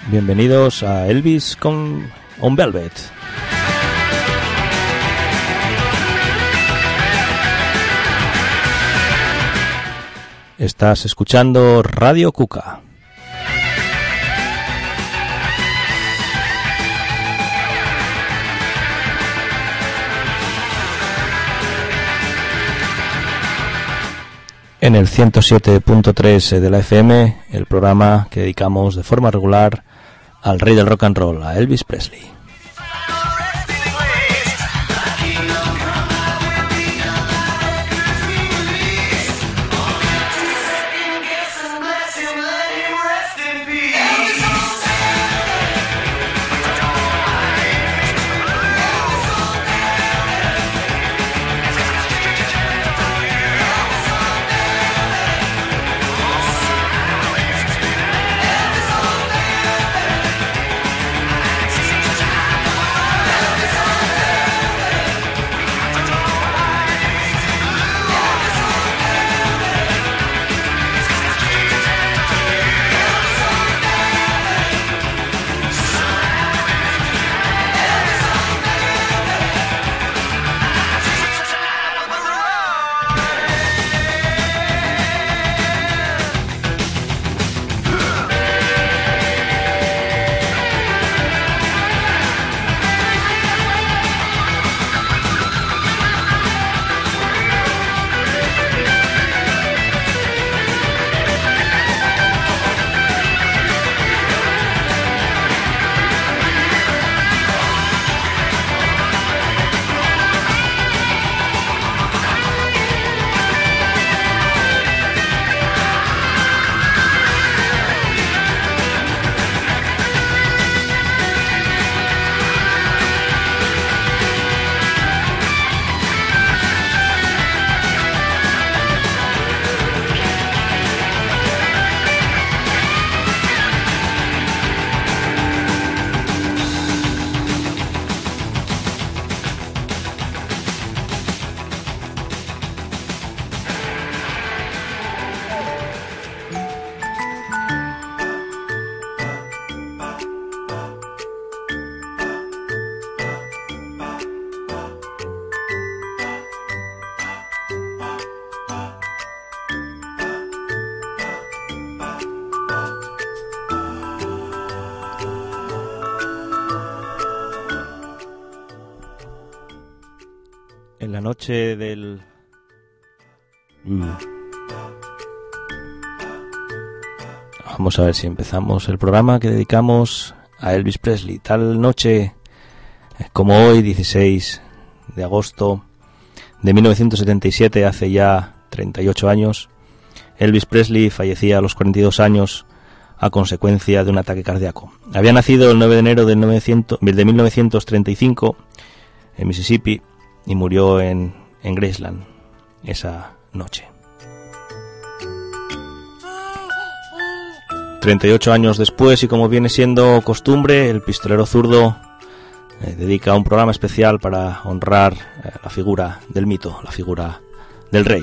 Bienvenidos a Elvis on Velvet. Estás escuchando Radio Cuca. En el 107.3 de la FM, el programa que dedicamos de forma regular al rey del rock and roll, a Elvis Presley. En la noche del... Vamos a ver si empezamos el programa que dedicamos a Elvis Presley. Tal noche como hoy, 16 de agosto de 1977, hace ya 38 años, Elvis Presley fallecía a los 42 años a consecuencia de un ataque cardíaco. Había nacido el 9 de enero de 1935 en Mississippi y murió en Graceland esa noche. 38 años después, y como viene siendo costumbre, el pistolero zurdo dedica un programa especial para honrar la figura del mito, la figura del rey.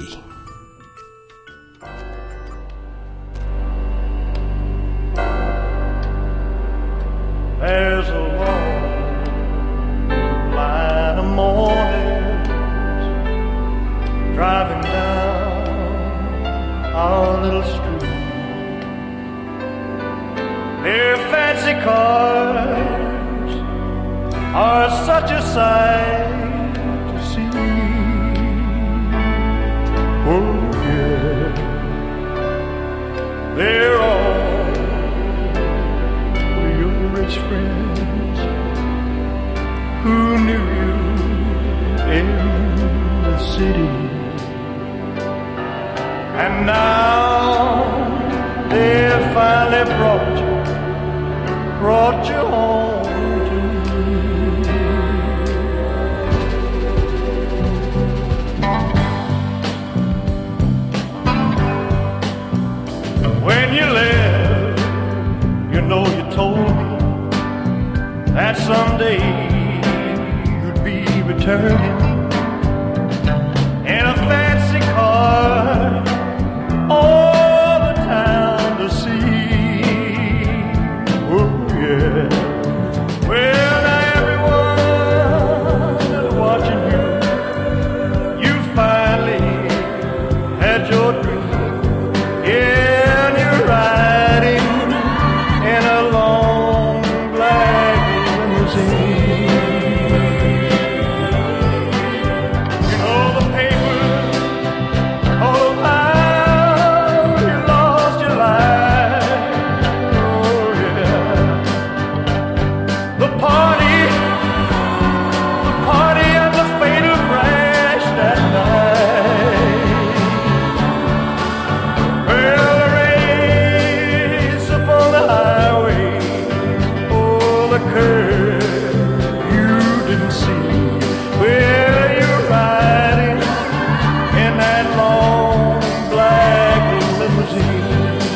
There's a long line of mornings driving down our little street. Their fancy cars are such a sight to see. Oh yeah, they're all your rich friends who knew you in the city, and now they've finally brought you home to me. When you left, you know you told me that someday you'd be returning in a fancy car. All the town to see. Oh, limousine. In all the papers, all of how you lost your life. Oh yeah. The party and the fatal crash that night. Well, the race upon the highway, oh, the curve you didn't see. Well, you're riding in that long black limousine.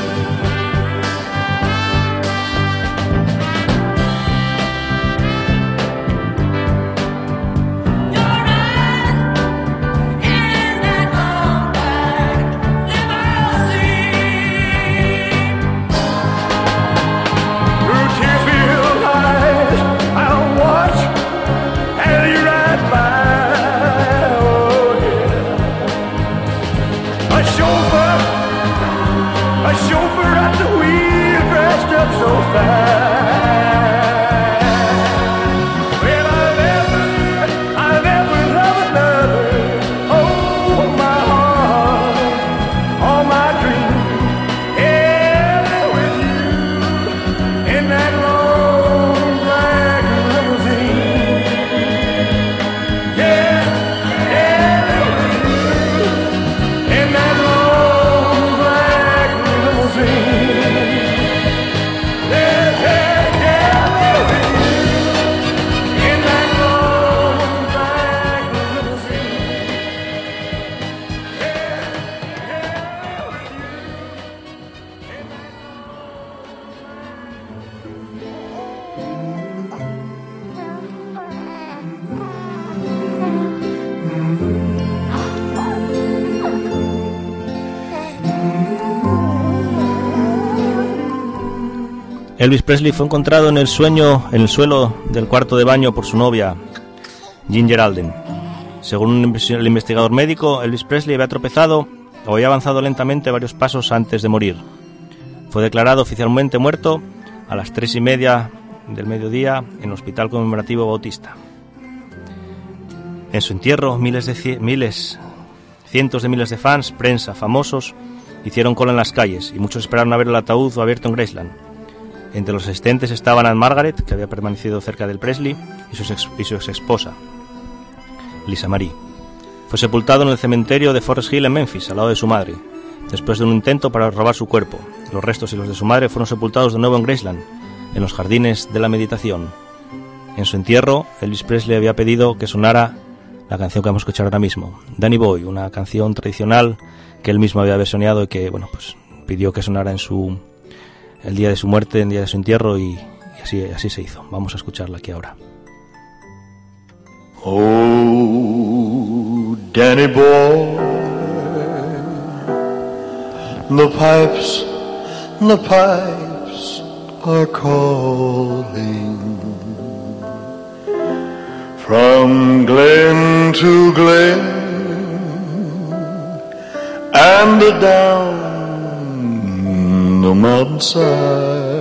Through tear-filled eyes, I'll watch as you ride by. Oh yeah. A chauffeur at the wheel, dressed up so fine. Well, I'll never love another. Oh, my heart, all my dreams, yeah, with you in that long black limousine. Yeah, with you in that long black limousine. Yeah, with you in that long black limousine. Yeah, with you in that Elvis Presley fue encontrado en el suelo del cuarto de baño por su novia, Ginger Alden. Según el investigador médico, Elvis Presley había tropezado o había avanzado lentamente varios pasos antes de morir. Fue declarado oficialmente muerto a las 3:30 del mediodía en el Hospital Conmemorativo Bautista. En su entierro, cientos de miles de fans, prensa, famosos, hicieron cola en las calles y muchos esperaron a ver el ataúd abierto en Graceland. Entre los asistentes estaban Anne Margaret, que había permanecido cerca del Presley, y su ex esposa, Lisa Marie. Fue sepultado en el cementerio de Forest Hill en Memphis, al lado de su madre, después de un intento para robar su cuerpo. Los restos y los de su madre fueron sepultados de nuevo en Graceland, en los jardines de la meditación. En su entierro, Elvis Presley había pedido que sonara la canción que vamos a escuchar ahora mismo, Danny Boy, una canción tradicional que él mismo había versioneado y que, bueno, pues pidió que sonara el día de su muerte, el día de su entierro, y así se hizo. Vamos a escucharla aquí ahora. Oh, Danny boy, the pipes are calling from glen to glen and down the mountainside.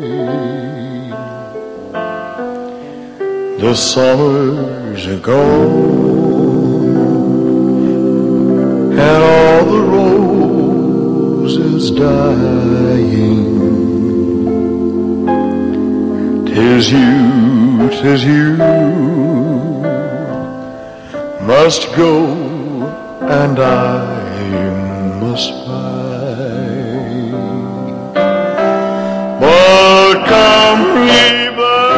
The summers are gone and all the roses dying. 'Tis you must go and I must find. But come ye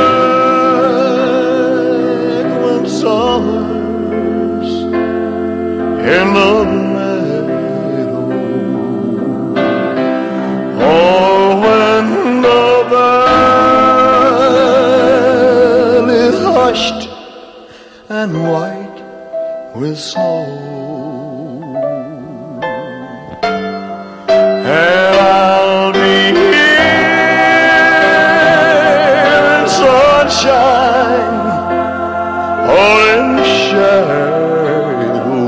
back when summer's in the meadow, or when the valley's hushed and white with snow. And I'll be here in sunshine or in shadow.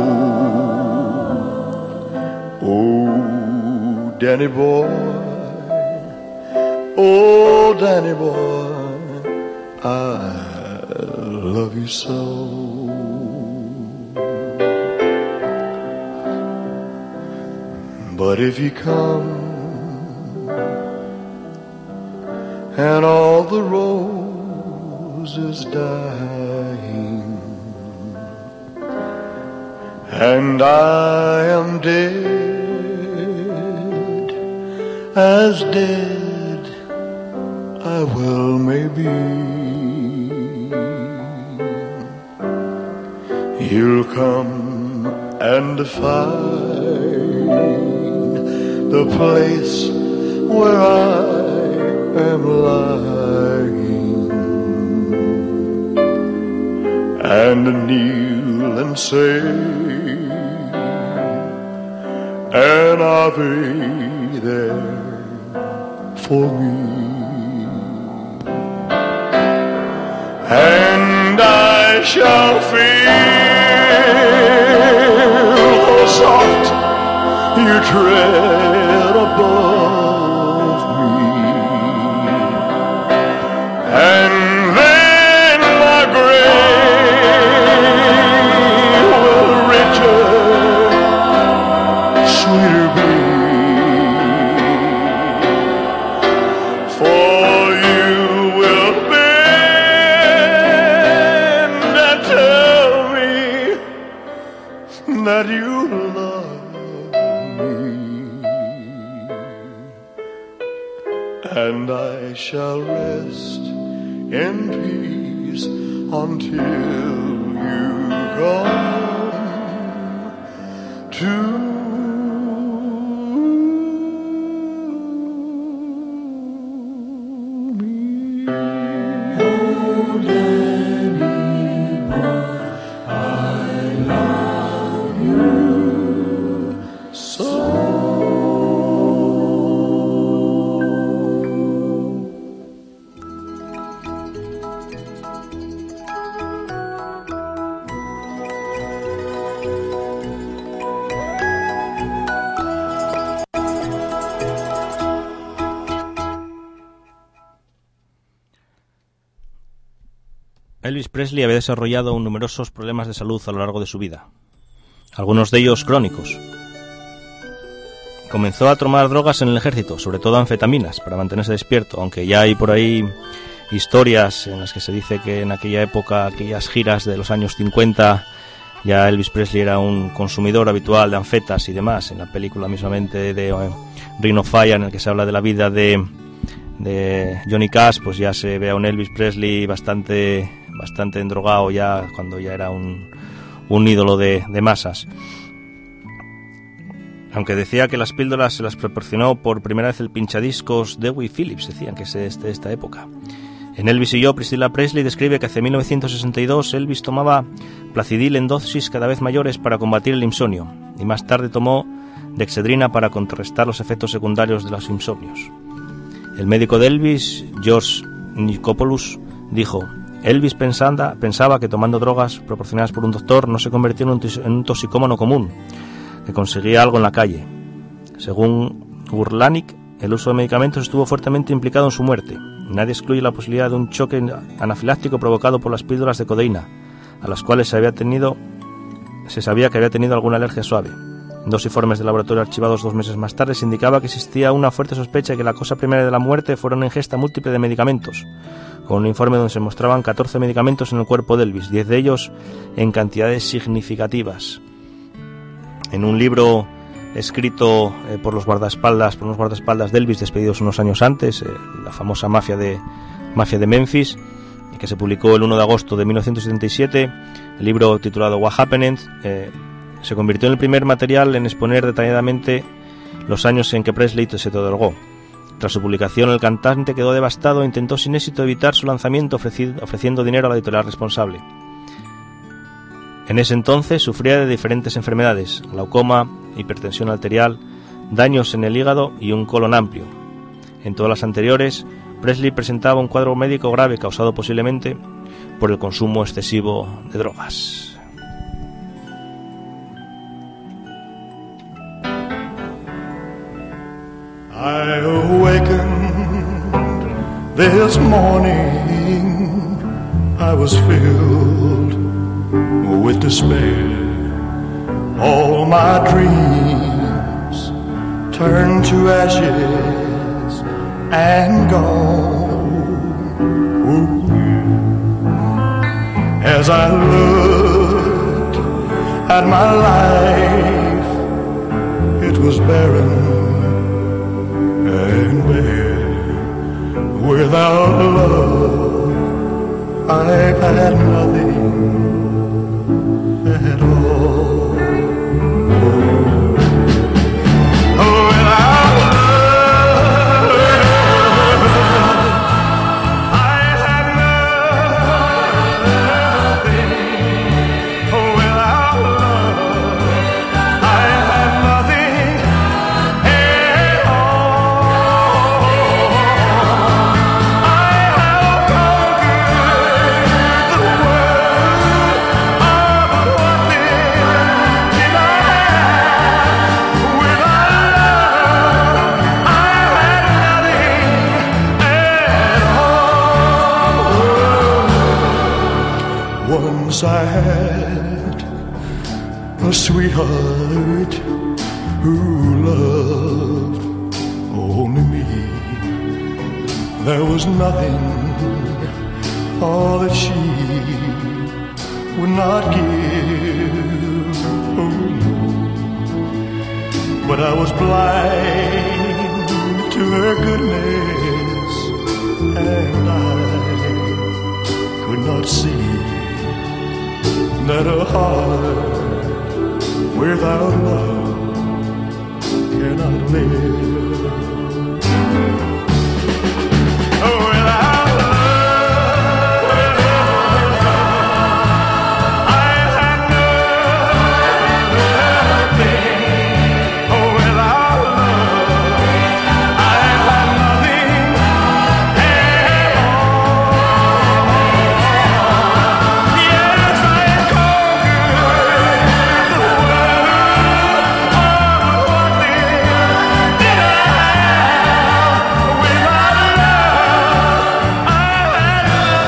Oh, Danny boy, oh, Danny boy, I love you so. But if you come and all the roses dying and I am dead, as dead I will maybe, you'll come and find the place where I am lying, and kneel and say an Ave there for me, and I shall feel how soft you tread above me, and then my grave will richer, sweeter be, for you will bend and tell me that you love and I shall rest in peace until you come to me. Oh, Danny boy, I love you so. Elvis Presley había desarrollado numerosos problemas de salud a lo largo de su vida, algunos de ellos crónicos. Comenzó a tomar drogas en el ejército, sobre todo anfetaminas, para mantenerse despierto, aunque ya hay por ahí historias en las que se dice que en aquella época, aquellas giras de los años 50, ya Elvis Presley era un consumidor habitual de anfetas y demás. En la película mismamente de Ring of Fire, en el que se habla de la vida de Johnny Cash, pues ya se ve a un Elvis Presley bastante endrogado ya, cuando ya era un ídolo de masas. Aunque decía que las píldoras se las proporcionó por primera vez el pinchadiscos Dewey Phillips, decían que es de esta época. En Elvis y yo, Priscilla Presley describe que hacia 1962 Elvis tomaba Placidil en dosis cada vez mayores para combatir el insomnio, y más tarde tomó Dexedrina para contrarrestar los efectos secundarios de los insomnios. El médico de Elvis, George Nichopoulos, dijo: Elvis pensaba que tomando drogas proporcionadas por un doctor no se convertía en un toxicómano común, que conseguía algo en la calle. Según Burlanic, el uso de medicamentos estuvo fuertemente implicado en su muerte. Nadie excluye la posibilidad de un choque anafiláctico provocado por las píldoras de codeína, a las cuales se sabía que había tenido alguna alergia suave. En dos informes de laboratorio archivados 2 meses más tarde se indicaba que existía una fuerte sospecha de que la causa primaria de la muerte fuera una ingesta múltiple de medicamentos, con un informe donde se mostraban 14 medicamentos en el cuerpo de Elvis, 10 de ellos en cantidades significativas. En un libro escrito por unos guardaespaldas de Elvis despedidos unos años antes, la famosa mafia de Memphis, que se publicó el 1 de agosto de 1977, el libro titulado What Happened, se convirtió en el primer material en exponer detalladamente los años en que Presley se drogó. Tras su publicación, el cantante quedó devastado e intentó sin éxito evitar su lanzamiento ofreciendo dinero a la editorial responsable. En ese entonces sufría de diferentes enfermedades: glaucoma, hipertensión arterial, daños en el hígado y un colon amplio. En todas las anteriores, Presley presentaba un cuadro médico grave causado posiblemente por el consumo excesivo de drogas. I awakened this morning I was filled with despair. All my dreams turned to ashes and gone. Ooh. As I looked at my life, it was barren and bare. Without love, I've had nothing at all. Without love, I had nothing. Without love, I had nothing at all. I have conquered the world, but what then did I have? Without love, I had nothing at all. Once I had a sweetheart who loved only me. There was nothing, all that she would not give. Oh, no. But I was blind to her goodness, and I could not see that a heart without love cannot live. Without love, I had nothing. Without love, I had nothing at all. Yes, I conquered the world, but what then did I have? Without love, I had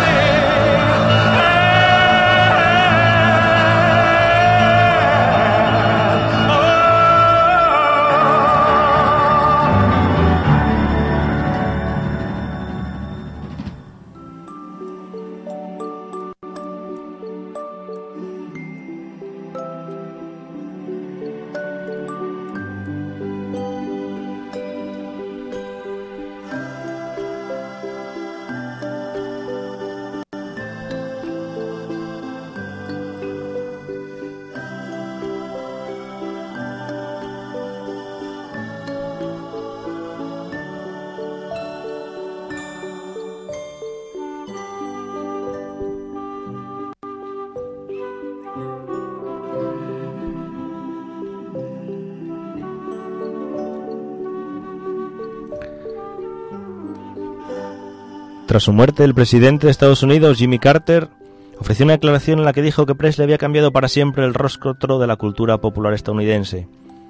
Tras su muerte, el presidente de Estados Unidos, Jimmy Carter, ofreció una declaración en la que dijo que Presley había cambiado para siempre el rostro de la cultura popular estadounidense.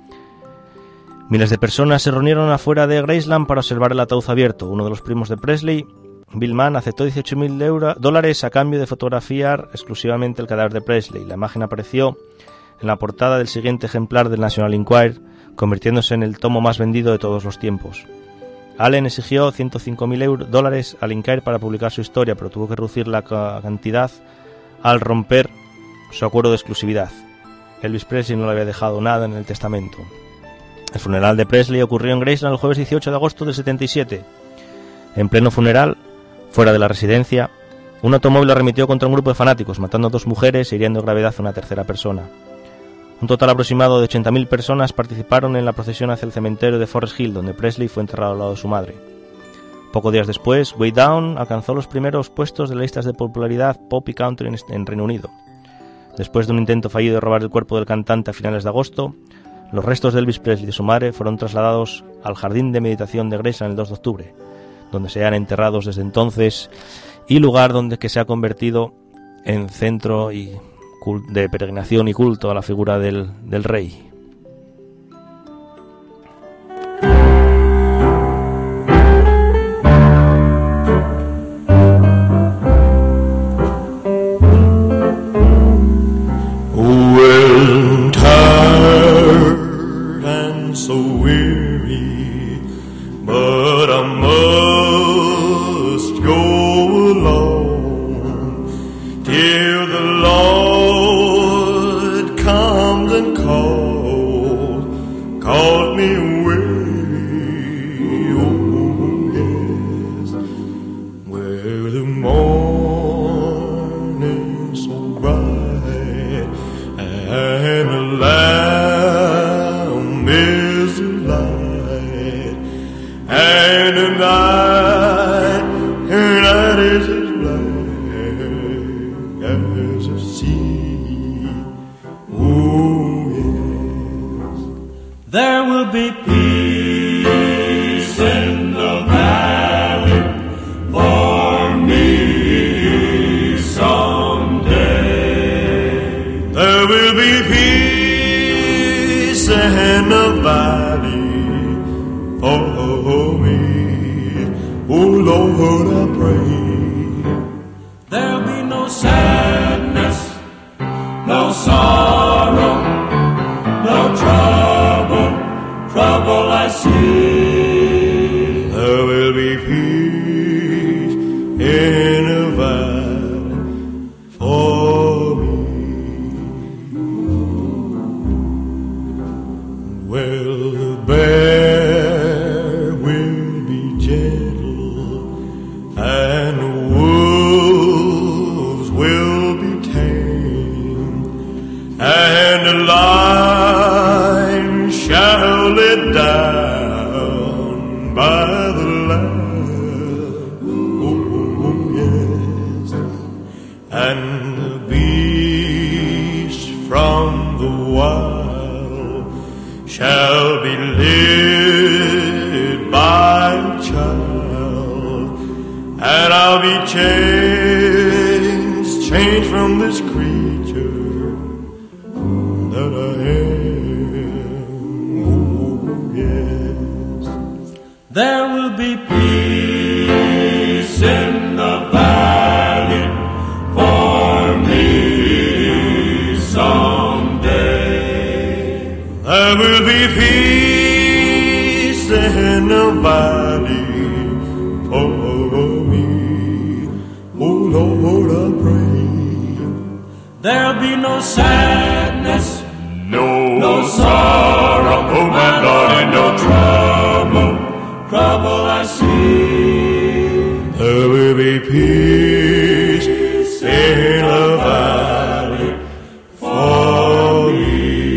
Miles de personas se reunieron afuera de Graceland para observar el ataúd abierto. Uno de los primos de Presley, Bill Mann, aceptó $18,000 a cambio de fotografiar exclusivamente el cadáver de Presley. La imagen apareció en la portada del siguiente ejemplar del National Enquirer, convirtiéndose en el tomo más vendido de todos los tiempos. Allen exigió $105,000 al Enquirer para publicar su historia, pero tuvo que reducir la cantidad al romper su acuerdo de exclusividad. Elvis Presley no le había dejado nada en el testamento. El funeral de Presley ocurrió en Graceland el jueves 18 de agosto del 77. En pleno funeral, fuera de la residencia, un automóvil arremetió contra un grupo de fanáticos, matando a 2 mujeres y hiriendo de gravedad a una tercera persona. Un total aproximado de 80.000 personas participaron en la procesión hacia el cementerio de Forest Hill, donde Presley fue enterrado al lado de su madre. Pocos días después, Way Down alcanzó los primeros puestos de las listas de popularidad pop y country en Reino Unido. Después de un intento fallido de robar el cuerpo del cantante a finales de agosto, los restos de Elvis Presley y de su madre fueron trasladados al jardín de meditación de Graceland el 2 de octubre, donde se han enterrados desde entonces y lugar donde que se ha convertido en centro de peregrinación y culto a la figura del rey. Here the Lord comes and calls me away. Oh, yes, where the morning so bright and the Lamb is the light, and the night is as black as the sea. Oh, yes. There will be peace in the valley for me someday. There will be peace in the valley for me. Oh, Lord, I pray. There'll be no sadness, no sorrow, no trouble I see. There will be peace in the valley for me. Well, the bear will be gentle and the wolves will be tame, and the lion shall lay down by the lamb. Oh, yes, and the beast from the wild shall be led by a child, and I'll be changed from this creature that I am. Oh, yes. There will be peace in the valley for me someday. There will be peace in the valley for me. Oh, Lord, I pray. There'll be no sadness, no sorrow, oh my Lord, and no trouble I see. There will be peace in the valley for me.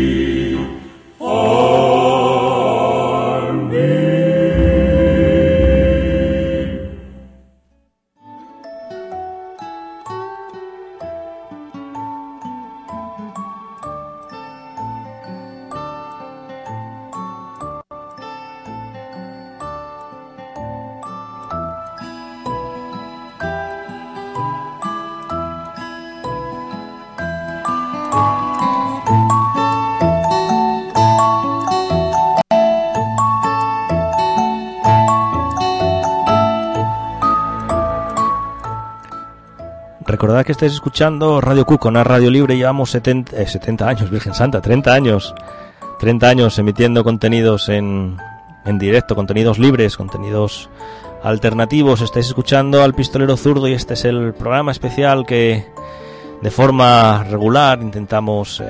Recordad que estáis escuchando Radio Q, una radio libre. Llevamos 70 años, Virgen Santa, 30 años emitiendo contenidos en directo, contenidos libres, contenidos alternativos. Estáis escuchando al Pistolero Zurdo y este es el programa especial que de forma regular intentamos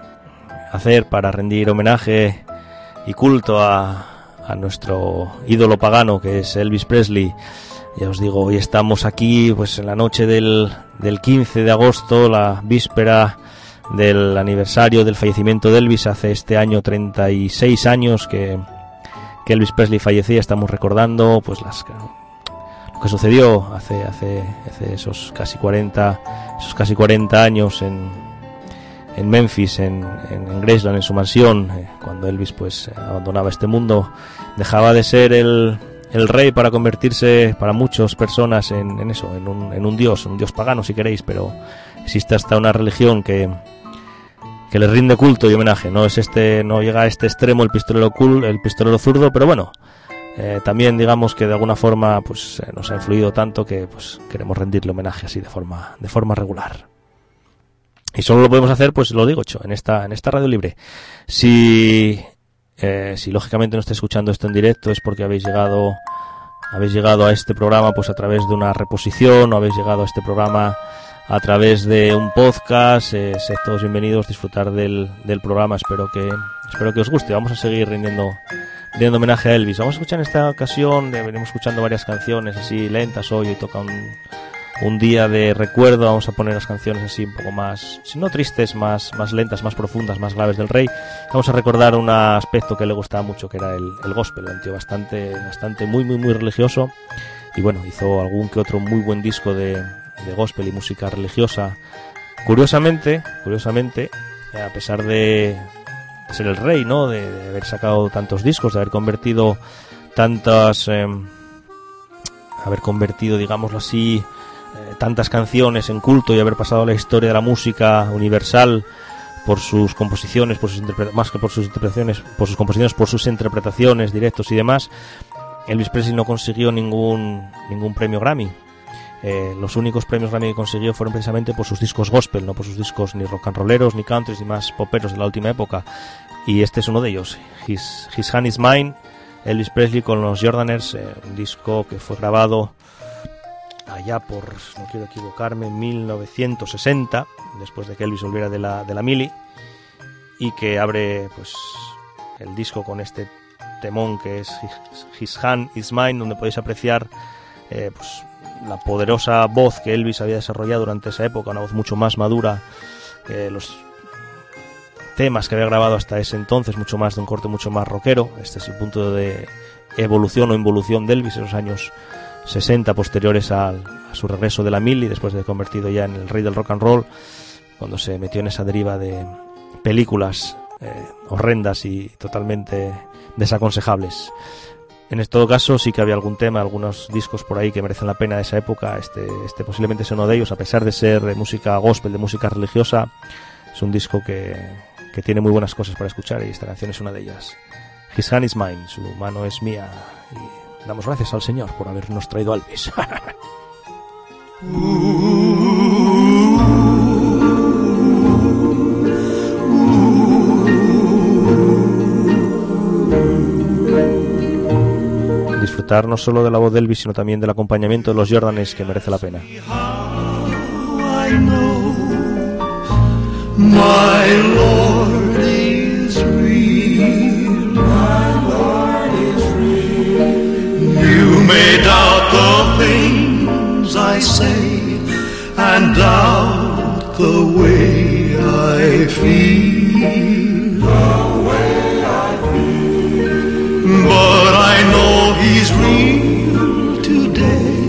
hacer para rendir homenaje y culto a nuestro ídolo pagano, que es Elvis Presley. Ya os digo, hoy estamos aquí pues en la noche del 15 de agosto, la víspera del aniversario del fallecimiento de Elvis. Hace este año 36 años que Elvis Presley fallecía. Estamos recordando pues lo que sucedió hace esos casi 40 años en Memphis, en Graceland, en su mansión, cuando Elvis pues abandonaba este mundo. Dejaba de ser el rey para convertirse para muchas personas en un dios pagano si queréis, pero existe hasta una religión que le rinde culto y homenaje. No llega a este extremo el pistolero zurdo, pero bueno, también digamos que de alguna forma pues nos ha influido tanto que pues queremos rendirle homenaje así de forma regular. Y solo lo podemos hacer, pues lo digo, en esta radio libre. Si lógicamente no estáis escuchando esto en directo es porque habéis llegado a este programa pues a través de una reposición, o habéis llegado a este programa a través de un podcast. Sed todos bienvenidos, disfrutar del programa. Espero que os guste. Vamos a seguir rindiendo homenaje a Elvis. Vamos a escuchar en esta ocasión, venimos escuchando varias canciones así lentas hoy toca un día de recuerdo. Vamos a poner las canciones así un poco más, si no tristes, más lentas, más profundas, más graves del Rey. Vamos a recordar un aspecto que le gustaba mucho, que era el gospel, un tío bastante muy religioso, y bueno, hizo algún que otro muy buen disco de gospel y música religiosa. Curiosamente, a pesar de ser el Rey, ¿no? De haber sacado tantos discos, de haber convertido digámoslo así, tantas canciones en culto, y haber pasado a la historia de la música universal por sus composiciones, más que por sus interpretaciones, por sus composiciones, por sus interpretaciones, directos y demás, Elvis Presley no consiguió ningún premio Grammy. Los únicos premios Grammy que consiguió fueron precisamente por sus discos gospel, no por sus discos ni rock and rolleros, ni country, ni más poperos de la última época. Y este es uno de ellos, His Hand Is Mine, Elvis Presley con los Jordaners, un disco que fue grabado allá por, no quiero equivocarme, 1960, después de que Elvis volviera de la mili, y que abre pues el disco con este temón que es His Hand Is Mine, donde podéis apreciar pues la poderosa voz que Elvis había desarrollado durante esa época, una voz mucho más madura que los temas que había grabado hasta ese entonces, mucho más de un corte mucho más rockero. Este es el punto de evolución o involución de Elvis en los años 60, posteriores a su regreso de la mili, después de convertido ya en el rey del rock and roll, cuando se metió en esa deriva de películas horrendas y totalmente desaconsejables. En todo caso sí que había algún tema, algunos discos por ahí que merecen la pena de esa época. Este posiblemente es uno de ellos, a pesar de ser de música gospel, de música religiosa. Es un disco que tiene muy buenas cosas para escuchar, y esta canción es una de ellas. His Hand Is Mine, su mano es mía, y damos gracias al Señor por habernos traído a Elvis. Disfrutar no solo de la voz de Elvis, sino también del acompañamiento de los Jordanes, que merece la pena. My Lord is real. My Lord is real. You may doubt the things I say, and doubt the way I feel. The way I feel. But I know He's real today.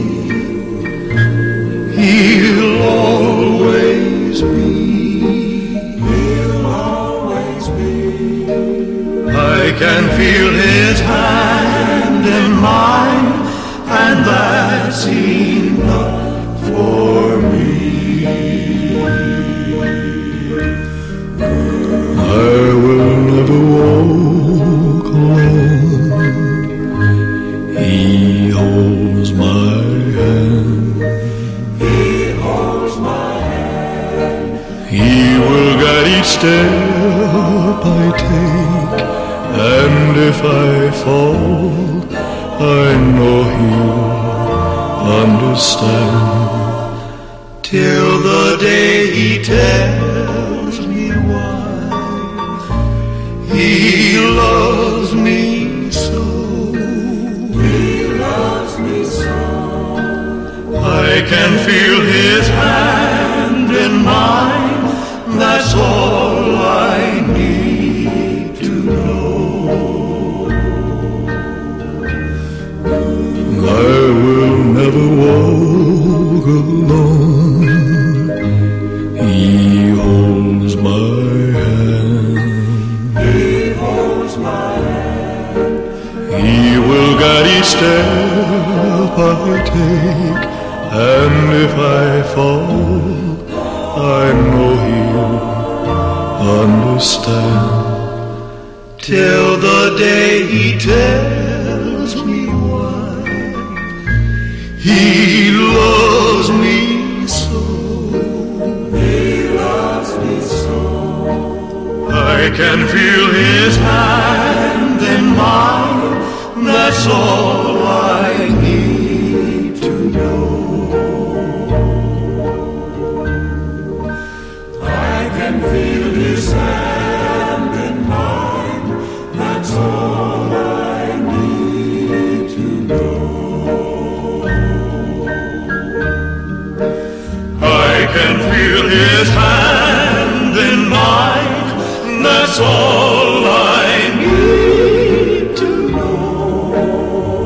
He'll always be. I can feel His hand in mine, and that's enough for me. I will never walk alone. He holds my hand. He holds my hand. He will guide each step I take. And if I fall, I know He'll understand. Till the day He tells me why He loves me so. He loves me so. I can feel His hand in mine. That's all I need to know. I will never walk alone. He holds my hand. He holds my hand. He will guide each step I take, and if I fall, I know He'll understand. Till the day He tells me why He loves me so. He loves me so. I can feel His hand in mine. That's all I need to know. his hand in mine, that's all I need to know.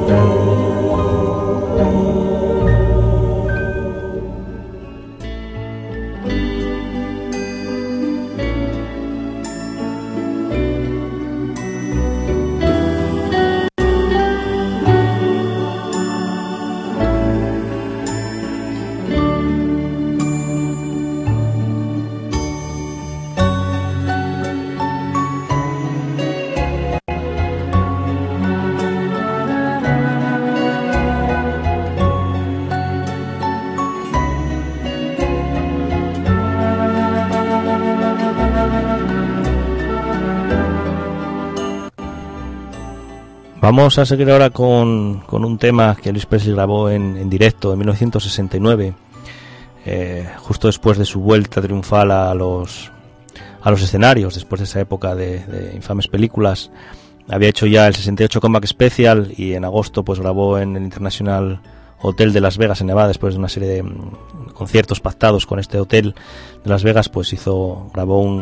Vamos a seguir ahora con un tema que Elvis Presley grabó en directo en 1969, justo después de su vuelta triunfal a los escenarios, después de esa época de infames películas. Había hecho ya el 68 Comeback Special y en agosto pues grabó en el International Hotel de Las Vegas en Nevada, después de una serie de conciertos pactados con este hotel de Las Vegas, pues grabó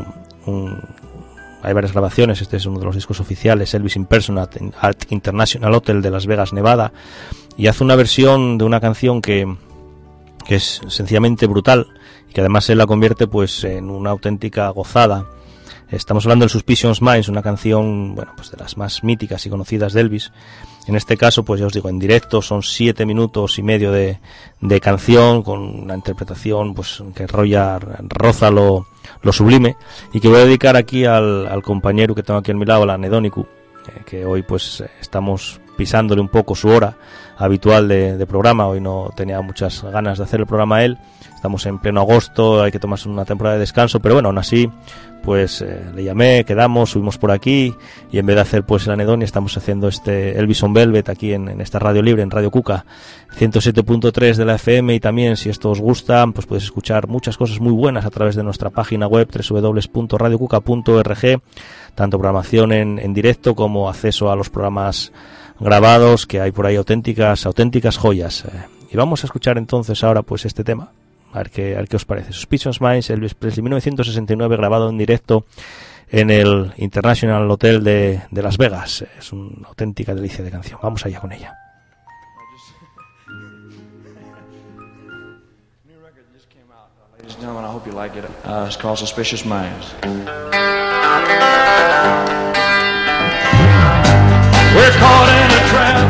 hay varias grabaciones. Este es uno de los discos oficiales, Elvis in Person at International Hotel de Las Vegas, Nevada, y hace una versión de una canción que es sencillamente brutal y que además él la convierte pues en una auténtica gozada. Estamos hablando del Suspicious Minds, una canción, bueno, pues de las más míticas y conocidas de Elvis. En este caso, pues ya os digo, en directo son 7 minutos y medio de canción, con una interpretación pues que roza lo sublime, y que voy a dedicar aquí al compañero que tengo aquí a mi lado, al Anedónico, que hoy pues estamos pisándole un poco su hora habitual de programa. Hoy no tenía muchas ganas de hacer el programa él, estamos en pleno agosto, hay que tomarse una temporada de descanso, pero bueno, aún así pues le llamé, quedamos, subimos por aquí, y en vez de hacer pues el Anedonia, estamos haciendo este Elvis on Velvet aquí en esta radio libre, en Radio Cuca 107.3 de la FM. Y también, si esto os gusta, pues podéis escuchar muchas cosas muy buenas a través de nuestra página web www.radiocuca.org, tanto programación en directo como acceso a los programas grabados, que hay por ahí auténticas joyas. Y vamos a escuchar entonces ahora pues este tema, a ver qué os parece. Suspicious Minds, Elvis Presley, 1969, grabado en directo en el International Hotel de Las Vegas. Es una auténtica delicia de canción. Vamos allá con ella. New record just came out, ladies and gentlemen. I hope you like it. It's called Suspicious Minds. We're caught in a trap,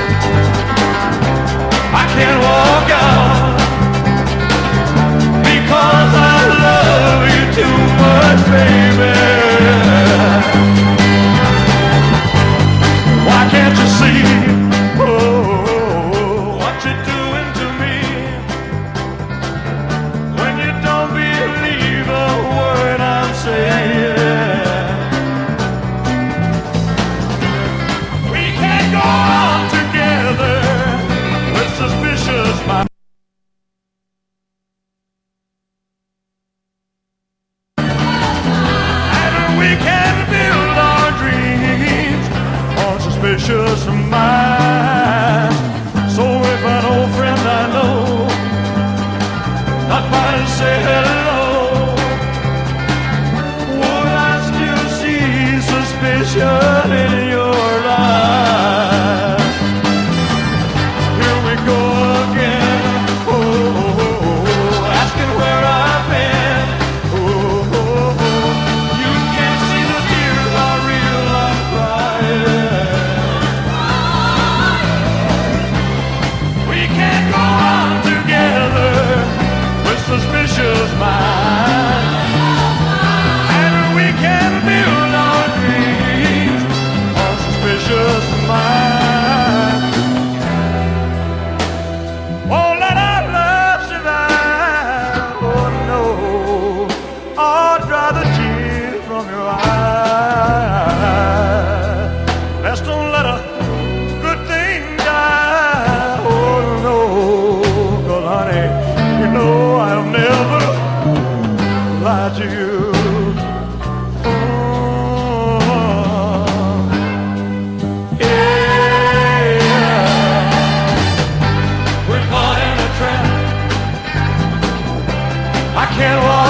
I can't walk out, because I love you too much, baby. Why can't you see, what you're doing to me, when you don't believe a word I'm saying? We can't go on together with suspicious minds.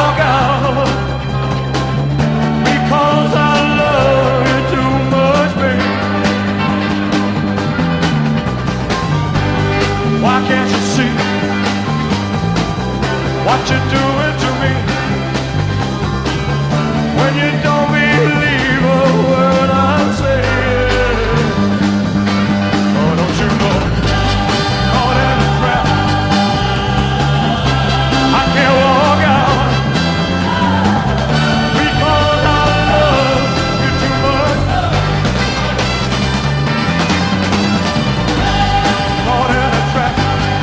walk out because I love you too much, baby. Why can't you see what you're doing to me? When you don't believe a word I'm saying, oh, don't you know, caught in a trap, I can't walk out because I love you too much. Caught in a trap,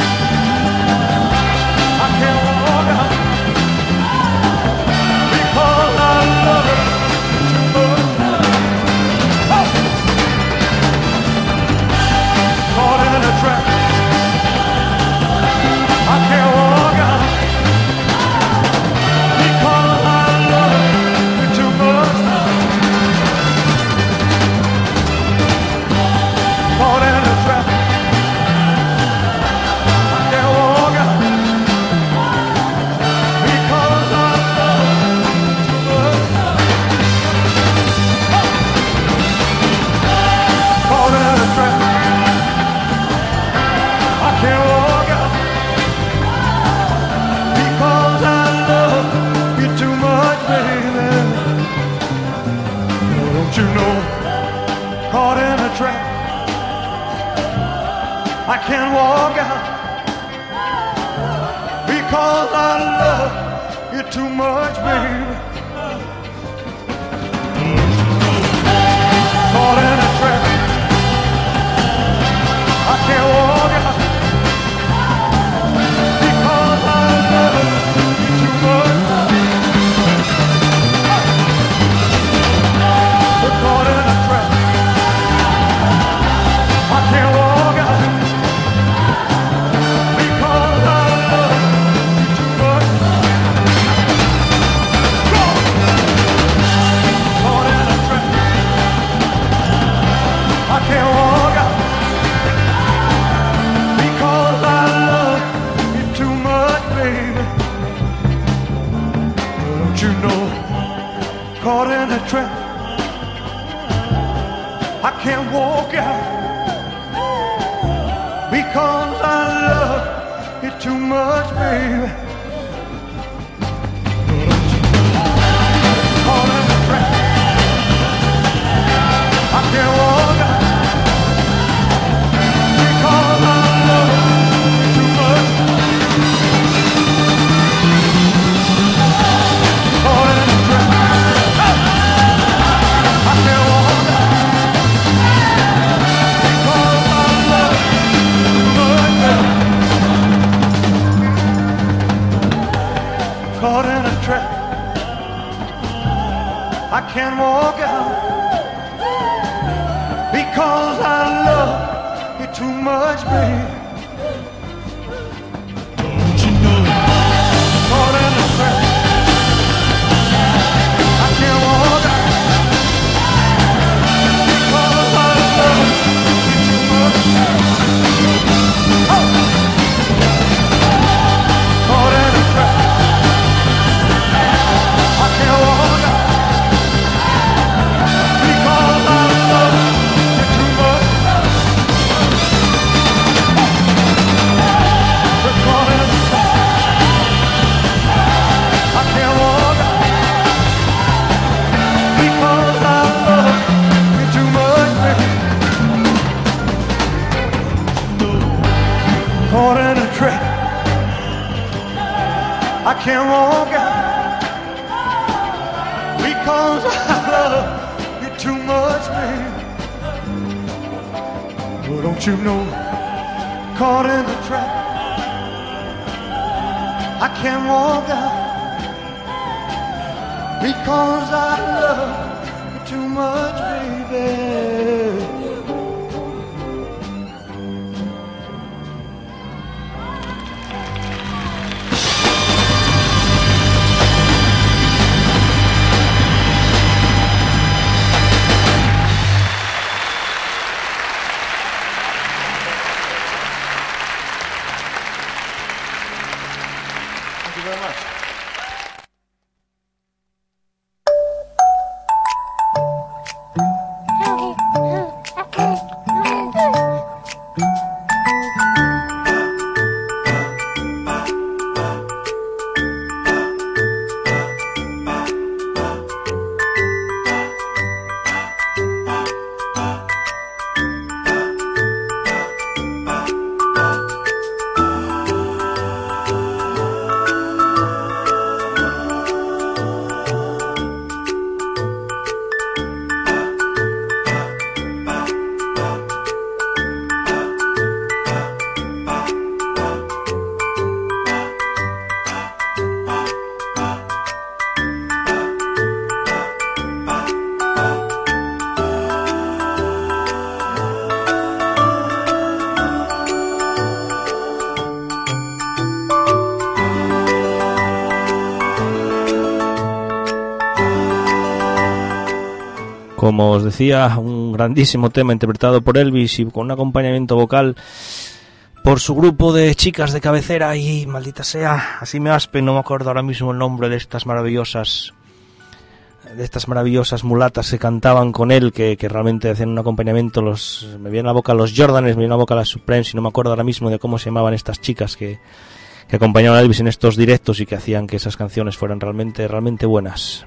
I can't walk out because I love you too much. Oh! Caught in a trap, I can't walk out because I love you too much. Caught in a trap, I can't walk out because I love you too much. Caught in a trap, I can't walk out because I love you too much, baby. Oh, don't you know, caught in a trap, I can't walk out because I love you too much, baby. Caught in a trap, I can't walk out because I love you too much. We're caught in a trap, I can't walk out because I love you too much. Go! Caught in a trap, I can't walk out because I love you too much, baby. Don't you know, caught in a trap, I can't walk out because I love you too much, baby. Caught in a trap, I can't walk out because I love you too much. Caught in a trap, I can't walk out because I love you too much, baby. Caught in a trap, I can't walk out because I love you too much, baby. Don't you know? Caught in a trap, I can't walk out because I love you too much. Oh! Caught in a trap, I can't walk out because I love you too much. We're caught in a trap, I can't walk out because I love you too much, baby. Caught in a trap, I can't walk out because I love you too much, baby. Well, don't you know, caught in a trap, I can't walk out because I love you too much, baby. Thank you very much. Como os decía, un grandísimo tema interpretado por Elvis y con un acompañamiento vocal por su grupo de chicas de cabecera y, maldita sea, así me aspe, no me acuerdo ahora mismo el nombre de estas maravillosas mulatas que cantaban con él, que realmente hacían un acompañamiento. Me viene a la boca los Jordanes, me viene a la boca las Supremes, y no me acuerdo ahora mismo de cómo se llamaban estas chicas que acompañaban a Elvis en estos directos y que hacían que esas canciones fueran realmente buenas.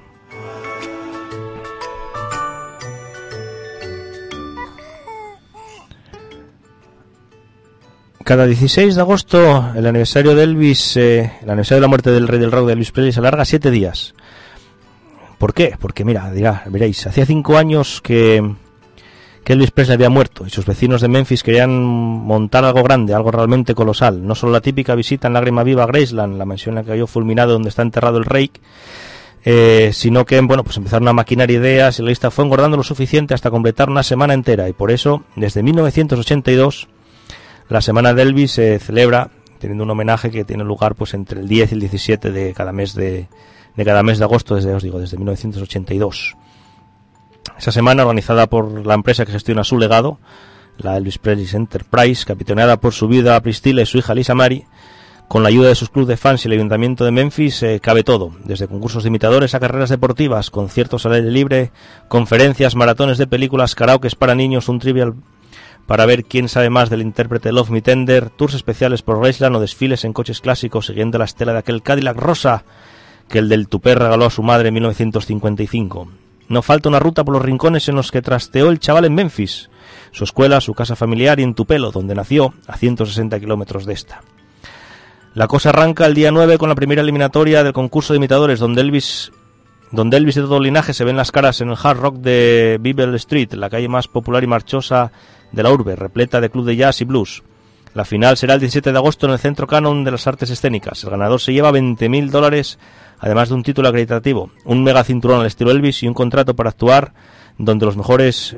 Cada 16 de agosto, el aniversario de Elvis, el aniversario de la muerte del rey del rock de Elvis Presley, se alarga 7 días. ¿Por qué? Porque veréis, hacía 5 años que Elvis Presley había muerto y sus vecinos de Memphis querían montar algo grande, algo realmente colosal. No solo la típica visita en lágrima viva a Graceland, la mansión en la que cayó fulminado donde está enterrado el rey, sino que, pues empezaron a maquinar ideas y la lista fue engordando lo suficiente hasta completar una semana entera. Y por eso, desde 1982... la semana de Elvis se celebra teniendo un homenaje que tiene lugar pues entre el 10 y el 17 de cada mes de agosto, desde 1982. Esa semana, organizada por la empresa que gestiona su legado, la Elvis Presley Enterprise, capitaneada por su viuda Priscilla y su hija Lisa Marie, con la ayuda de sus clubes de fans y el ayuntamiento de Memphis, cabe todo, desde concursos de imitadores a carreras deportivas, conciertos al aire libre, conferencias, maratones de películas, karaokes para niños, un trivial para ver quién sabe más del intérprete Love Me Tender, tours especiales por Graceland o desfiles en coches clásicos siguiendo la estela de aquel Cadillac rosa que el del tupé regaló a su madre en 1955. No falta una ruta por los rincones en los que trasteó el chaval en Memphis, su escuela, su casa familiar y en Tupelo, donde nació, a 160 kilómetros de esta. La cosa arranca el día 9 con la primera eliminatoria del concurso de imitadores, donde Elvis de todo linaje se ven las caras en el Hard Rock de Beale Street, la calle más popular y marchosa de la urbe, repleta de club de jazz y blues. La final será el 17 de agosto en el Centro Canon de las Artes Escénicas. El ganador se lleva $20,000, además de un título acreditativo, un mega cinturón al estilo Elvis y un contrato para actuar donde los mejores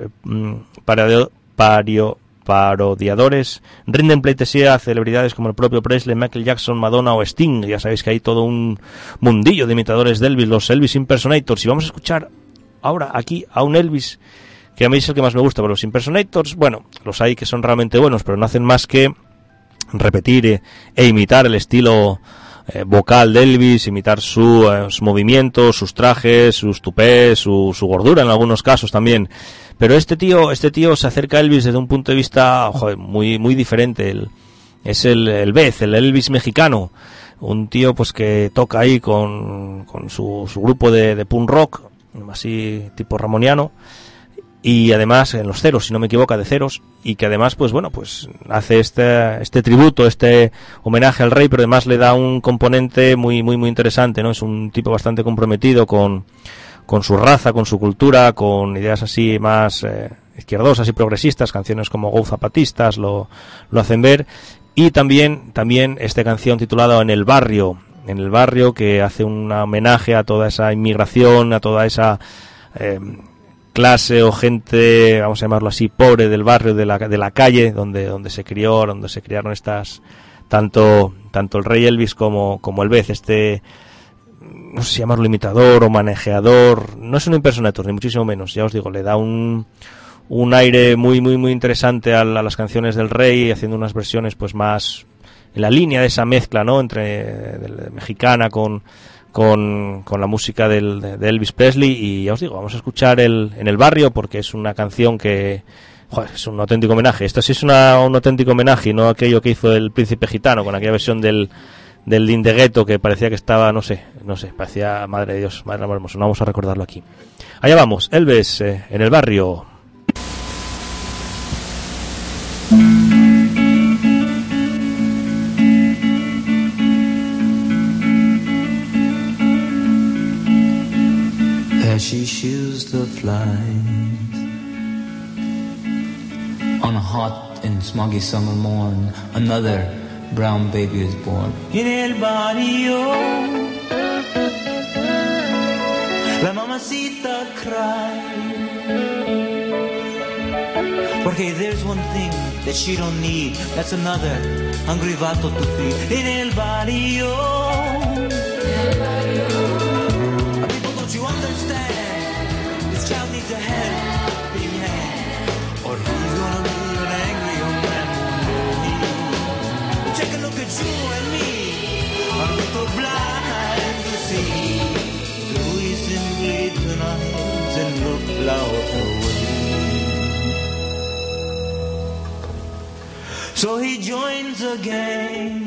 parodiadores rinden pleitesía a celebridades como el propio Presley, Michael Jackson, Madonna o Sting. Ya sabéis que hay todo un mundillo de imitadores de Elvis, los Elvis Impersonators. Y vamos a escuchar ahora aquí a un Elvis que a mí es el que más me gusta, pero los impersonators, bueno, los hay que son realmente buenos, pero no hacen más que repetir e imitar el estilo vocal de Elvis, imitar sus movimientos, sus trajes, sus tupés, su gordura en algunos casos también. Pero este tío se acerca a Elvis desde un punto de vista muy diferente. Es el Beth, el Elvis mexicano, un tío pues que toca ahí con su grupo de punk rock, así tipo ramoniano. Y además en los ceros, si no me equivoco, de ceros, y que además pues hace este tributo, este homenaje al rey, pero además le da un componente muy interesante, ¿no? Es un tipo bastante comprometido con su raza, con su cultura, con ideas así más izquierdosas y progresistas. Canciones como Go Zapatistas lo hacen ver, y también esta canción titulada En el barrio, que hace un homenaje a toda esa inmigración, a toda esa clase o gente, vamos a llamarlo así, pobre del barrio, de la calle, donde se criaron estas, tanto el rey Elvis como el Beth, no sé si llamarlo imitador o manejeador. No es un impersonator, ni muchísimo menos, ya os digo, le da un aire muy interesante a las canciones del rey, haciendo unas versiones pues más en la línea de esa mezcla, ¿no?, entre mexicana con la música de Elvis Presley. Y ya os digo, vamos a escuchar En el barrio, porque es una canción que es un auténtico homenaje. Esto sí es un auténtico homenaje, y no aquello que hizo el Príncipe Gitano con aquella versión del In the Ghetto, que parecía que estaba, no sé, parecía, madre de Dios, madre amor hermoso. No vamos a recordarlo aquí. Allá vamos, Elvis, En el barrio. She shoos the flies on a hot and smoggy summer morn. Another brown baby is born. En el barrio, la mamacita cry, porque there's one thing that she don't need. That's another hungry vato to feed. En el barrio, you understand, this child needs a hand. So he joins a gang.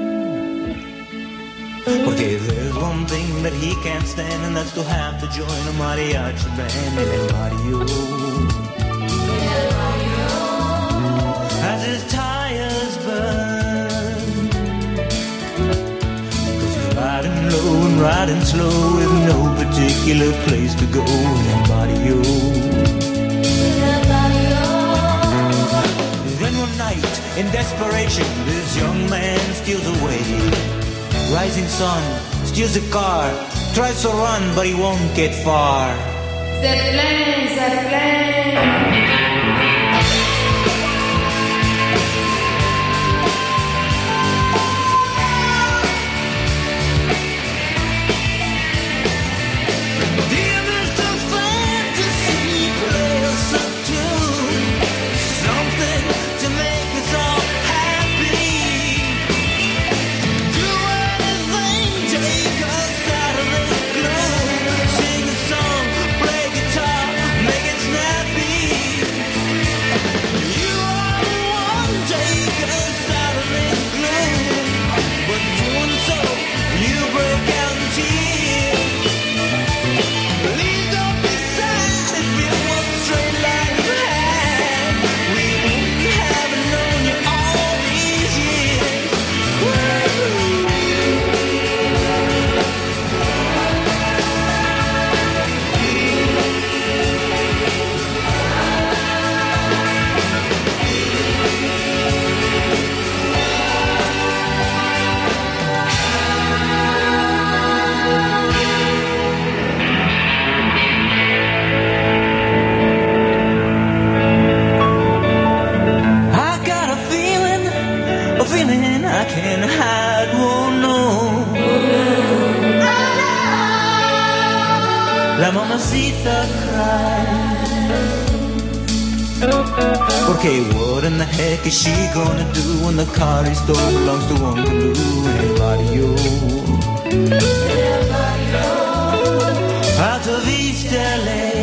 Porque there's one thing that he can't stand, and that's to have to join a mariachi band in el barrio. As his tires burn, 'cause he's riding low and riding slow with no particular place to go in el barrio. Then one night, in desperation, this young man steals away. Rising sun, steals a car, tries to run, but he won't get far. Zeppelin. Okay, what in the heck is she gonna do when the car he stole belongs to Uncle Lou and el barrio? Out of East LA,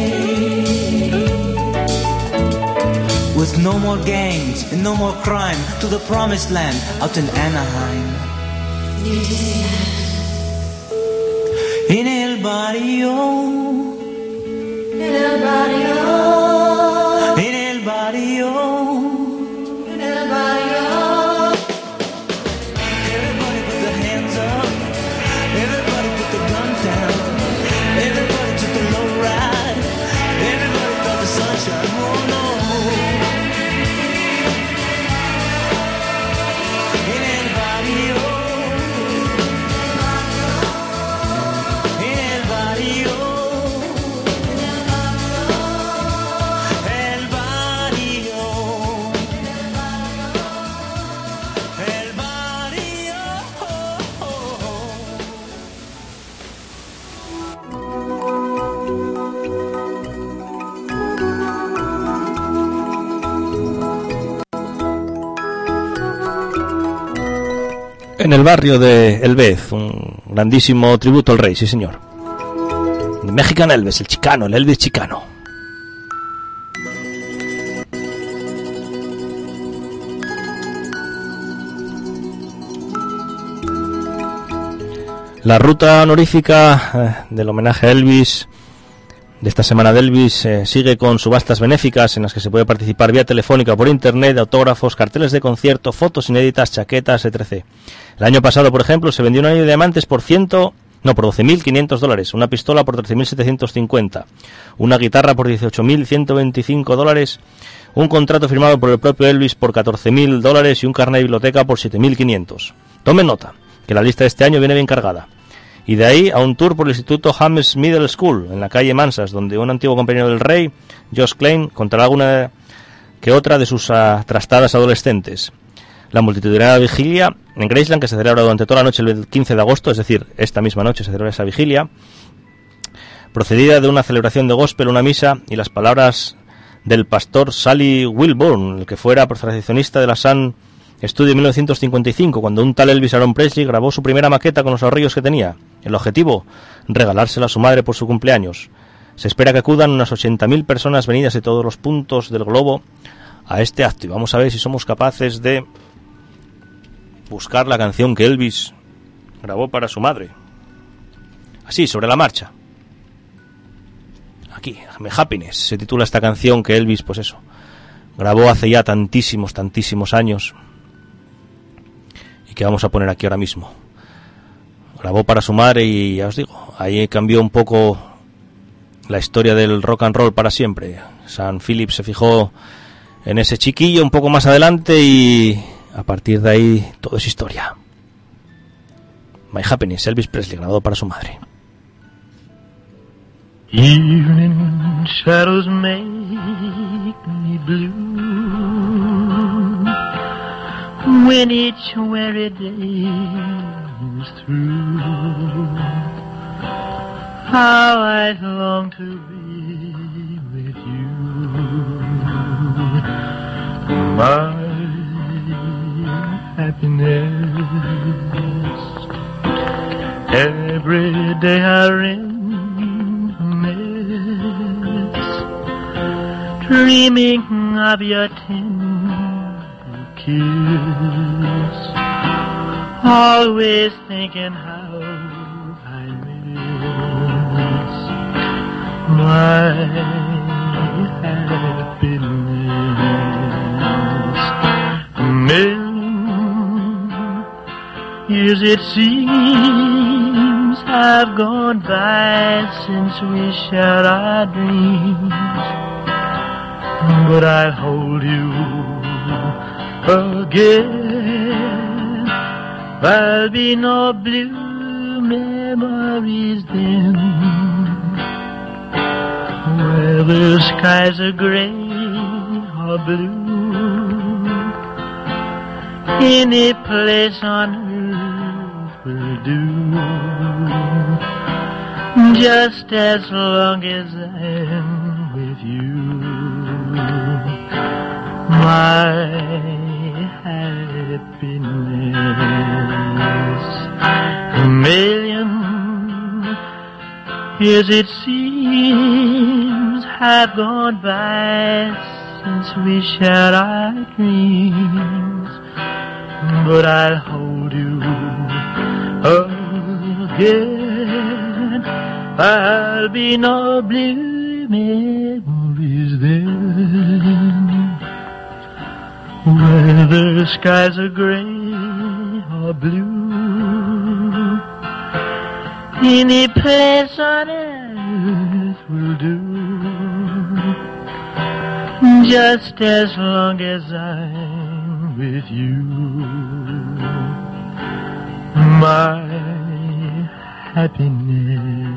with no more gangs and no more crime, to the promised land out in Anaheim. In el barrio, in el barrio. In el barrio, in el barrio. Everybody put their hands up. Everybody put their guns down. Everybody took the low ride. Everybody felt the sunshine. Oh no. In el barrio, in el barrio. En el barrio de Elvez, un grandísimo tributo al rey, sí señor. The Mexican Elvis, el chicano, el Elvis chicano. La ruta honorífica del homenaje a Elvis, de esta semana de Elvis, sigue con subastas benéficas en las que se puede participar vía telefónica, por internet, autógrafos, carteles de concierto, fotos inéditas, chaquetas, etc. El año pasado, por ejemplo, se vendió un anillo de diamantes por $12.500, una pistola por $13.750, una guitarra por $18.125, un contrato firmado por el propio Elvis por $14.000 y un carnet de biblioteca por $7.500. Tomen nota, que la lista de este año viene bien cargada. Y de ahí a un tour por el Instituto James Middle School, en la calle Mansas, donde un antiguo compañero del rey, Josh Klein, contará alguna que otra de sus trastadas adolescentes. La multitudinaria vigilia en Graceland, que se celebra durante toda la noche el 15 de agosto, es decir, esta misma noche se celebra esa vigilia, procedida de una celebración de gospel, una misa y las palabras del pastor Sally Wilburn, el que fuera procesiονista de la Sun Studio en 1955, cuando un tal Elvis Aaron Presley grabó su primera maqueta con los ahorrillos que tenía. El objetivo, regalársela a su madre por su cumpleaños. Se espera que acudan unas 80.000 personas venidas de todos los puntos del globo a este acto y vamos a ver si somos capaces de buscar la canción que Elvis grabó para su madre. Así, sobre la marcha. Aquí, Me Happiness, se titula esta canción que Elvis, pues eso, grabó hace ya tantísimos años y que vamos a poner aquí ahora mismo. Grabó para su madre y ya os digo, ahí cambió un poco la historia del rock and roll para siempre. Sam Phillips se fijó en ese chiquillo un poco más adelante y a partir de ahí todo es historia. My Happiness, Elvis Presley, grabado para su madre. Evening shadows make me blue when each weary day is through. How I long to be with you, my happiness. Every day I dreaming of your tender kiss, always thinking how I miss my happiness. A million years it seems have gone by since we shared our dreams, but I'll hold you again. There'll be no blue memories then, where the skies are gray or blue. Any place on earth will do, just as long as I'm with you. My happiness. A million years it seems have gone by since we shared our dreams, but I'll hold you again. There'll be no blue memories then, where the skies are gray or blue. Any place on earth will do, just as long as I'm with you. My happiness.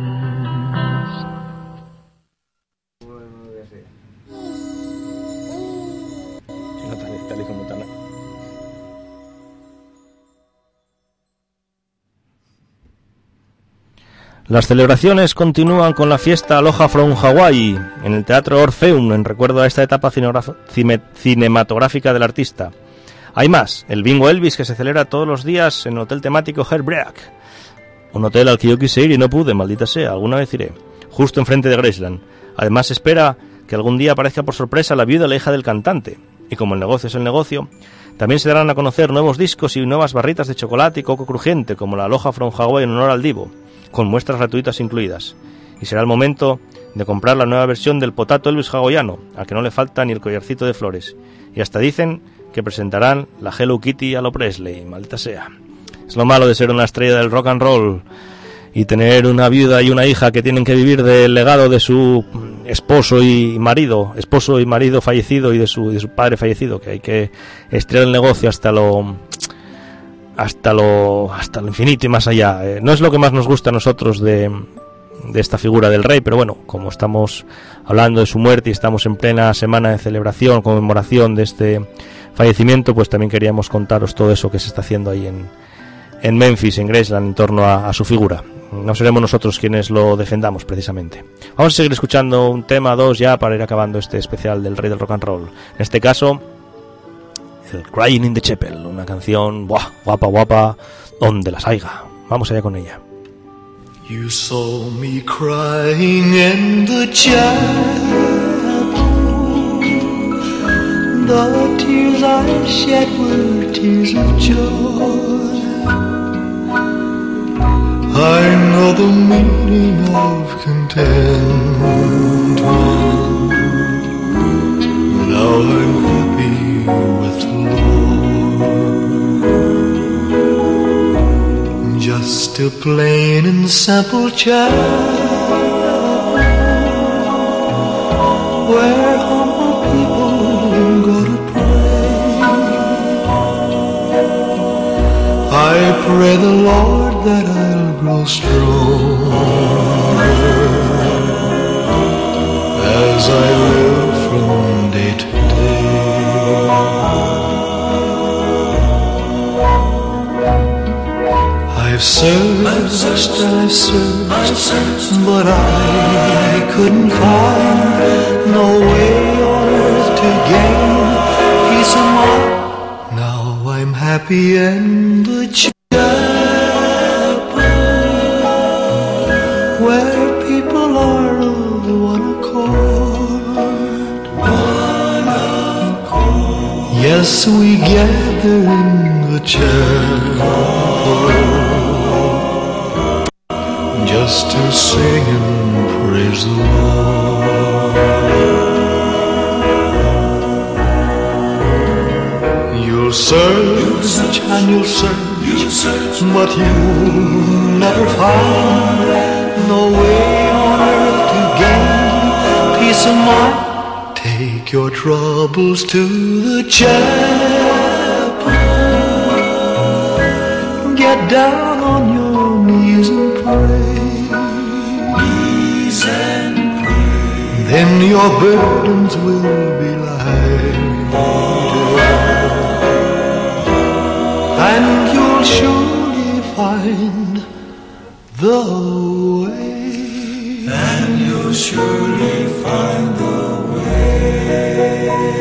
Las celebraciones continúan con la fiesta Aloha from Hawaii en el Teatro Orpheum en recuerdo a esta etapa cinematográfica del artista. Hay más, el Bingo Elvis que se celebra todos los días en el hotel temático Heartbreak, un hotel al que yo quise ir y no pude, maldita sea, alguna vez iré, justo enfrente de Graceland. Además se espera que algún día aparezca por sorpresa la viuda y la hija del cantante, y como el negocio es el negocio, también se darán a conocer nuevos discos y nuevas barritas de chocolate y coco crujiente como la Aloha from Hawaii en honor al Divo, con muestras gratuitas incluidas. Y será el momento de comprar la nueva versión del Potato Elvis hawaiano, al que no le falta ni el collarcito de flores. Y hasta dicen que presentarán la Hello Kitty a lo Presley, maldita sea. Es lo malo de ser una estrella del rock and roll y tener una viuda y una hija que tienen que vivir del legado de su esposo y marido fallecido y de su padre fallecido, que hay que estirar el negocio hasta lo infinito y más allá. No es lo que más nos gusta a nosotros de esta figura del rey, pero bueno, como estamos hablando de su muerte y estamos en plena semana de celebración, conmemoración de este fallecimiento, pues también queríamos contaros todo eso que se está haciendo ahí en Memphis, en Graceland, en torno a su figura. No seremos nosotros quienes lo defendamos precisamente. Vamos a seguir escuchando un tema, dos ya, para ir acabando este especial del rey del rock and roll. En este caso, el Crying in the Chapel, una canción guapa, donde las haiga. Vamos allá con ella. You saw me crying in the chapel, The tears I shed were tears of joy. I know the meaning of contentment. Now I'm happy with the Lord. Just a plain and simple child, where humble people go to pray. I pray the Lord that I'll grow stronger as I live from day to day. I've searched, but I couldn't find no way on earth to gain peace of mind. Now I'm happy in the chapel, where people are of one accord. Yes, we gather in the chapel just to sing and praise the Lord. You'll search and you'll search, but you'll never find no way on earth to gain peace of mind. Take your troubles to the chapel, get down on your knees and pray. Then your burdens will be lighter, and you'll surely find the way. And you'll surely find the way.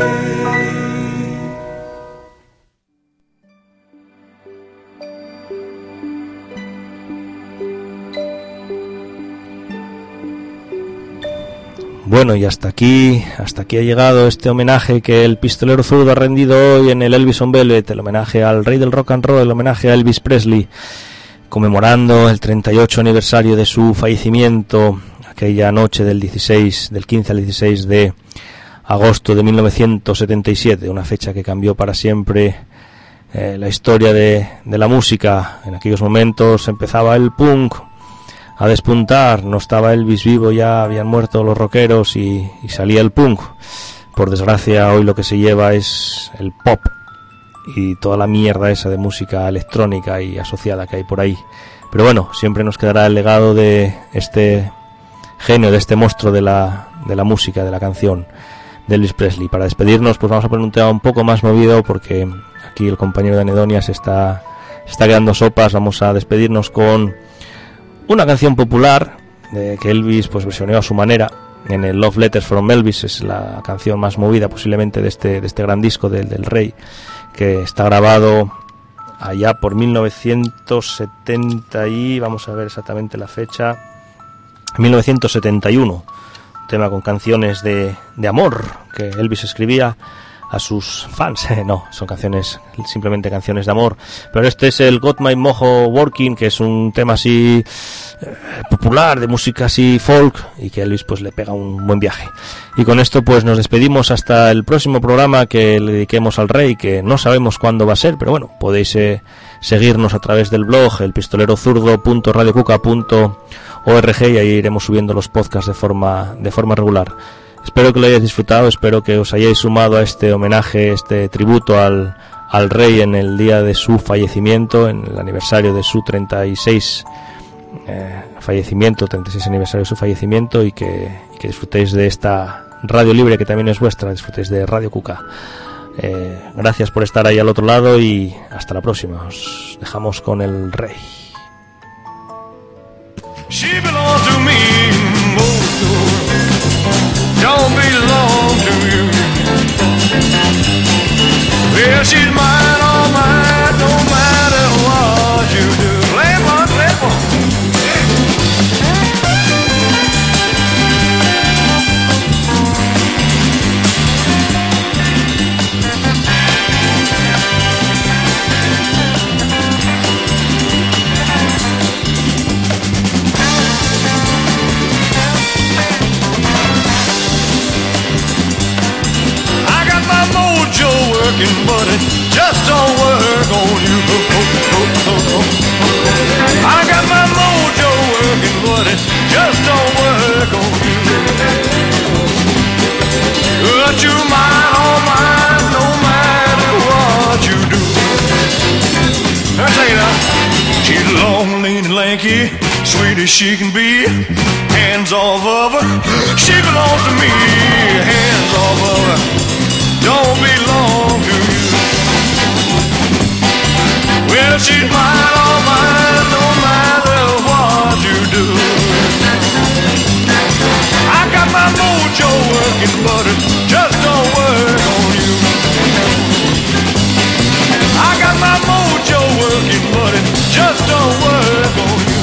Bueno, y hasta aquí ha llegado este homenaje que el pistolero zurdo ha rendido hoy en el Elvis on Velvet, el homenaje al rey del rock and roll, el homenaje a Elvis Presley, conmemorando el 38 aniversario de su fallecimiento, aquella noche del 15 al 16 de agosto de 1977, una fecha que cambió para siempre la historia de la música. En aquellos momentos empezaba el punk a despuntar, no estaba Elvis vivo, ya habían muerto los rockeros y salía el punk. Por desgracia hoy lo que se lleva es el pop y toda la mierda esa de música electrónica y asociada que hay por ahí. Pero bueno, siempre nos quedará el legado de este genio, de este monstruo de la música, de la canción, de Elvis Presley. Para despedirnos, pues vamos a poner un tema un poco más movido, porque aquí el compañero de Anedonia se está quedando sopas. Vamos a despedirnos con una canción popular que Elvis pues versioneó a su manera en el Love Letters from Elvis. Es la canción más movida posiblemente de este gran disco del Rey, que está grabado allá por 1970 y vamos a ver exactamente la fecha, 1971. Un tema con canciones de amor que Elvis escribía a sus fans. No, son simplemente canciones de amor, pero este es el Got My Mojo Working, que es un tema así popular, de música así folk, y que Elvis pues le pega un buen viaje. Y con esto pues nos despedimos hasta el próximo programa que le dediquemos al Rey, que no sabemos cuándo va a ser, pero bueno, podéis seguirnos a través del blog elpistoleroZurdo.radiocuca.org, y ahí iremos subiendo los podcasts de forma regular. Espero que lo hayáis disfrutado, espero que os hayáis sumado a este homenaje, este tributo al Rey en el día de su fallecimiento, en el aniversario de su 36 aniversario de su fallecimiento, y que disfrutéis de esta radio libre que también es vuestra, disfrutéis de Radio Cuca. Gracias por estar ahí al otro lado y hasta la próxima. Os dejamos con el Rey. She belongs to me, don't belong to you. Well, she's mine, all mine, no matter what you do. Play one, play one. working, but it just don't work on you. I got my mojo working, but it just don't work on you. But you mine, oh mine, no matter what you do. Let me tell you now, she's long, lean, and lanky, sweet as she can be. Hands off of her, she belongs to me. Hands off of her, don't belong to you. Well, she's mine, all mine, no matter what you do. I got my mojo working, but it just don't work on you. I got my mojo working, but it just don't work on you.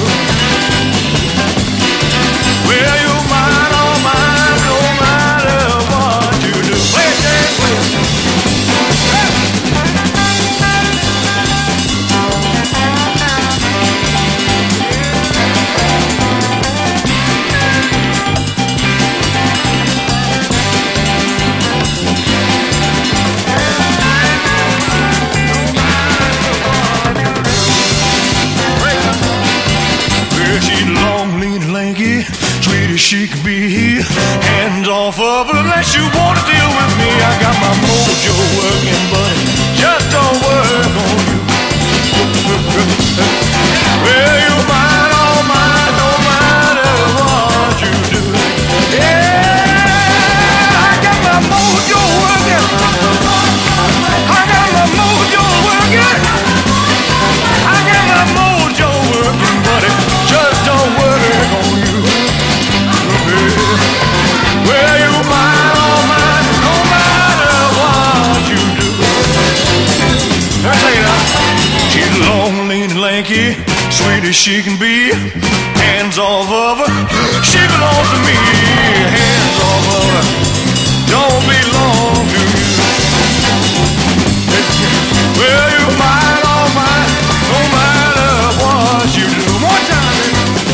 Well, you're mine, all mine, no matter what you do. Play it, dance, play it. She could be hands off of her unless you want to deal with me. I got my mojo working, but it just don't work on you. Well, you're mine, all mine, no matter what you do. Yeah, I got my mojo working. I got my mojo working. I got my mojo working, but it just don't work on you. Well, you're mine, all mine, no matter what you do. Let me tell you now, she's long, lean, and lanky, sweet as she can be. Hands off of her, she belongs to me. Hands off of her, don't belong to you. Well, you're mine, all mine, no matter what you do. One more time, baby.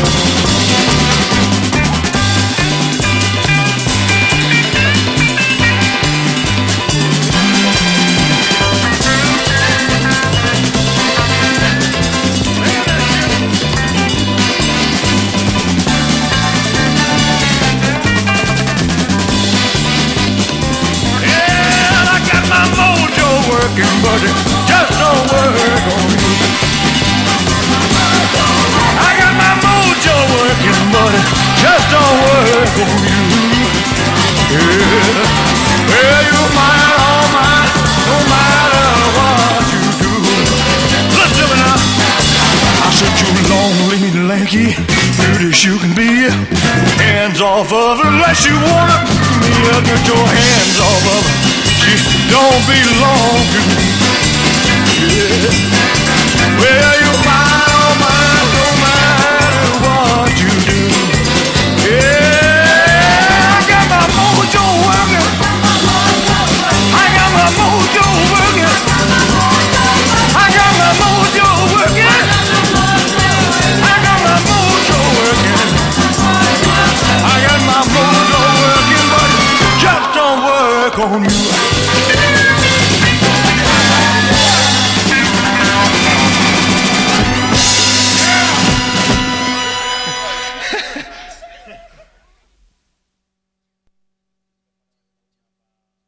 But it just don't work on you. I got my mojo working, but it just don't work on you. Yeah. Well, you're mine, all mine, no matter what you do. Listen to me now. I said you're long, lean, lanky, pretty as you can be. Hands off of her unless you wanna me. Get your hands off of her. She don't belong to me. Yeah. Well, you're mine, all mine, no matter what you do. Yeah, I got my mojo working. I got my mojo working. I got my mojo working. I got my mojo working. I got my mojo working, but it just don't work on you.